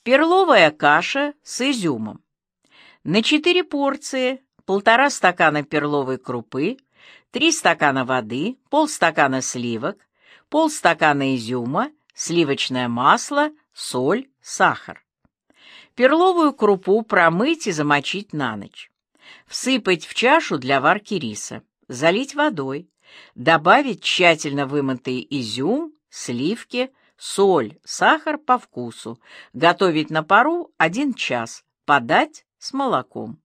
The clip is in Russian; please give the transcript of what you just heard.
Перловая каша с изюмом. На 4 порции 1,5 стакана перловой крупы, 3 стакана воды, полстакана сливок, полстакана изюма, сливочное масло, соль, сахар. Перловую крупу промыть и замочить на ночь. Всыпать в чашу для варки риса, залить водой, добавить тщательно вымытый изюм, сливки, соль, сахар по вкусу, готовить на пару 1 час, подать с молоком.